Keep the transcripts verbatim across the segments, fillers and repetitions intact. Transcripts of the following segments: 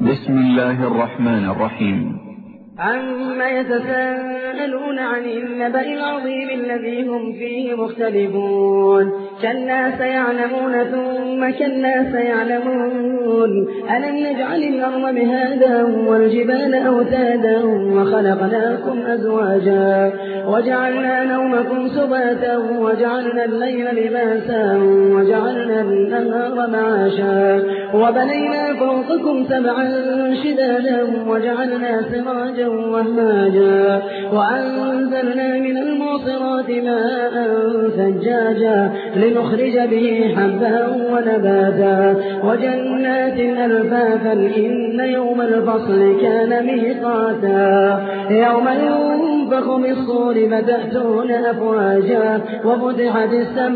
بسم الله الرحمن الرحيم. عما يتساءلون عن النبأ العظيم الذي هم فيه مختلفون كلا سيعلمون ثم كلا سيعلمون ألم نجعل الأرض مهادا والجبال أوتادا وخلقناكم أزواجا وجعلنا نومكم سباتا وجعلنا الليل لباسا وجعلنا النهار معاشا وبنينا فوقكم سبعا شدادا وجعلنا سراجا وهاجا وأنزلنا من المعصرات ماء ثجاجا لنخرج به حبا ونباتا وجنات ألفافا إن يوم الفصل كان ميقاتا يوم ينفخ بالصور فتأتون أفواجا وفتحت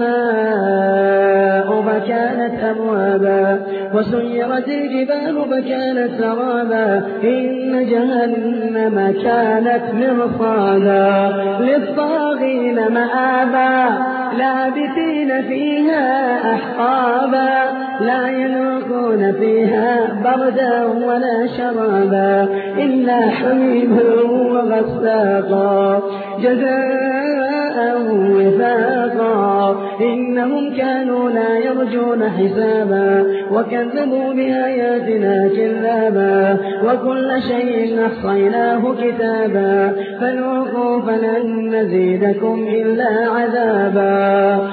السماء فكانت أبوابا وسيرت الجبال فكانت سرابا إن جهنم كانت مرصادا للطاغين مآبا لابثين فيها أحقابا لا يذوقون فيها بردا ولا شرابا إلا حميما وغساقا جزاء وفاقا إنهم كانوا لا يرجون حسابا وكذبوا بآياتنا كذابا وكل شيء أحصيناه كتابا فذوقوا فلن نزيدكم إلا عذابا.